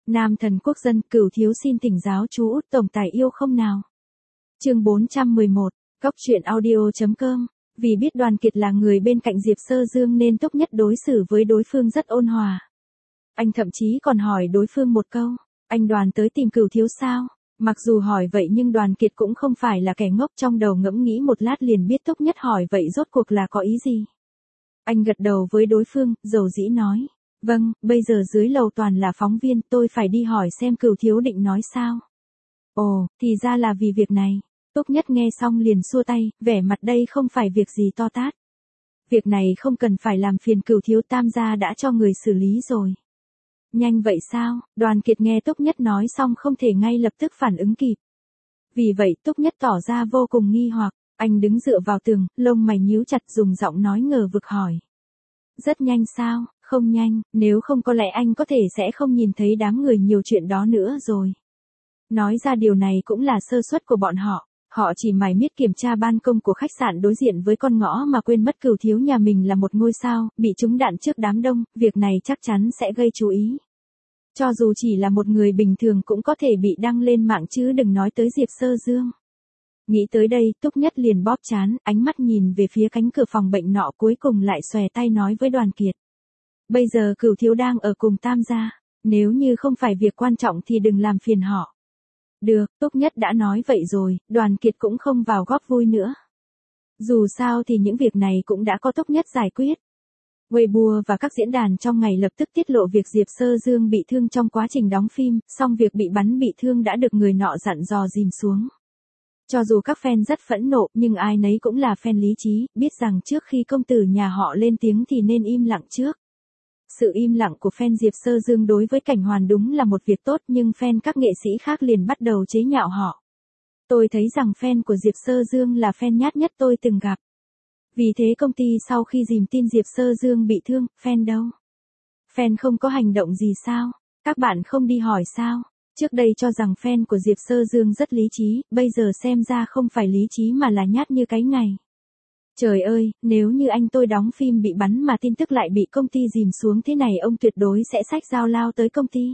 Nam thần quốc dân, Cửu thiếu xin thỉnh giáo chú Út tổng tài yêu không nào. Chương 411, Góc truyện audio.com. Vì biết Đoàn Kiệt là người bên cạnh Diệp Sơ Dương nên Túc Nhất đối xử với đối phương rất ôn hòa. Anh thậm chí còn hỏi đối phương một câu, anh Đoàn tới tìm Cửu thiếu sao? Mặc dù hỏi vậy nhưng Đoàn Kiệt cũng không phải là kẻ ngốc, trong đầu ngẫm nghĩ một lát liền biết Túc Nhất hỏi vậy rốt cuộc là có ý gì. Anh gật đầu với đối phương, dầu dĩ nói, vâng, bây giờ dưới lầu toàn là phóng viên, tôi phải đi hỏi xem Cửu thiếu định nói sao. Ồ, thì ra là vì việc này. Túc Nhất nghe xong liền xua tay, vẻ mặt đây không phải việc gì to tát. Việc này không cần phải làm phiền Cửu thiếu, Tam gia đã cho người xử lý rồi. Nhanh vậy sao? Đoàn Kiệt nghe Túc Nhất nói xong không thể ngay lập tức phản ứng kịp. Vì vậy Túc Nhất tỏ ra vô cùng nghi hoặc, anh đứng dựa vào tường, lông mày nhíu chặt dùng giọng nói ngờ vực hỏi. Rất nhanh sao? Không nhanh, nếu không có lẽ anh có thể sẽ không nhìn thấy đám người nhiều chuyện đó nữa rồi. Nói ra điều này cũng là sơ suất của bọn họ. Họ chỉ mải miết kiểm tra ban công của khách sạn đối diện với con ngõ mà quên mất Cửu thiếu nhà mình là một ngôi sao, bị trúng đạn trước đám đông, việc này chắc chắn sẽ gây chú ý. Cho dù chỉ là một người bình thường cũng có thể bị đăng lên mạng chứ đừng nói tới Diệp Sơ Dương. Nghĩ tới đây, Túc Nhất liền bóp trán, ánh mắt nhìn về phía cánh cửa phòng bệnh nọ, cuối cùng lại xòe tay nói với Đoàn Kiệt. Bây giờ Cửu thiếu đang ở cùng Tam gia, nếu như không phải việc quan trọng thì đừng làm phiền họ. Được, Túc Nhất đã nói vậy rồi, Đoàn Kiệt cũng không vào góp vui nữa. Dù sao thì những việc này cũng đã có Túc Nhất giải quyết. Weibo và các diễn đàn trong ngày lập tức tiết lộ việc Diệp Sơ Dương bị thương trong quá trình đóng phim, song việc bị bắn bị thương đã được người nọ dặn dò dìm xuống. Cho dù các fan rất phẫn nộ nhưng ai nấy cũng là fan lý trí, biết rằng trước khi công tử nhà họ lên tiếng thì nên im lặng trước. Sự im lặng của fan Diệp Sơ Dương đối với Cảnh Hoàn đúng là một việc tốt nhưng fan các nghệ sĩ khác liền bắt đầu chế nhạo họ. Tôi thấy rằng fan của Diệp Sơ Dương là fan nhát nhất tôi từng gặp. Vì thế công ty sau khi dìm tin Diệp Sơ Dương bị thương, fan đâu? Fan không có hành động gì sao? Các bạn không đi hỏi sao? Trước đây cho rằng fan của Diệp Sơ Dương rất lý trí, bây giờ xem ra không phải lý trí mà là nhát như cái ngày. Trời ơi, nếu như anh tôi đóng phim bị bắn mà tin tức lại bị công ty dìm xuống thế này ông tuyệt đối sẽ xách dao lao tới công ty.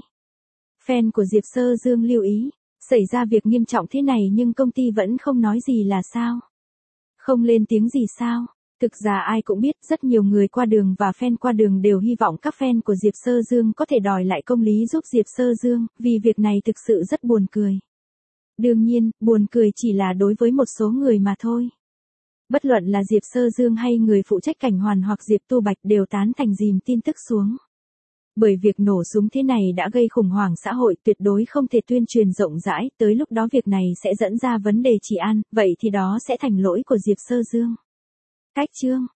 Fan của Diệp Sơ Dương lưu ý, xảy ra việc nghiêm trọng thế này nhưng công ty vẫn không nói gì là sao? Không lên tiếng gì sao? Thực ra ai cũng biết rất nhiều người qua đường và fan qua đường đều hy vọng các fan của Diệp Sơ Dương có thể đòi lại công lý giúp Diệp Sơ Dương, vì việc này thực sự rất buồn cười. Đương nhiên, buồn cười chỉ là đối với một số người mà thôi. Bất luận là Diệp Sơ Dương hay người phụ trách Cảnh Hoàn hoặc Diệp Tu Bạch đều tán thành dìm tin tức xuống. Bởi việc nổ súng thế này đã gây khủng hoảng xã hội, tuyệt đối không thể tuyên truyền rộng rãi, tới lúc đó việc này sẽ dẫn ra vấn đề trị an, vậy thì đó sẽ thành lỗi của Diệp Sơ Dương. Cách chương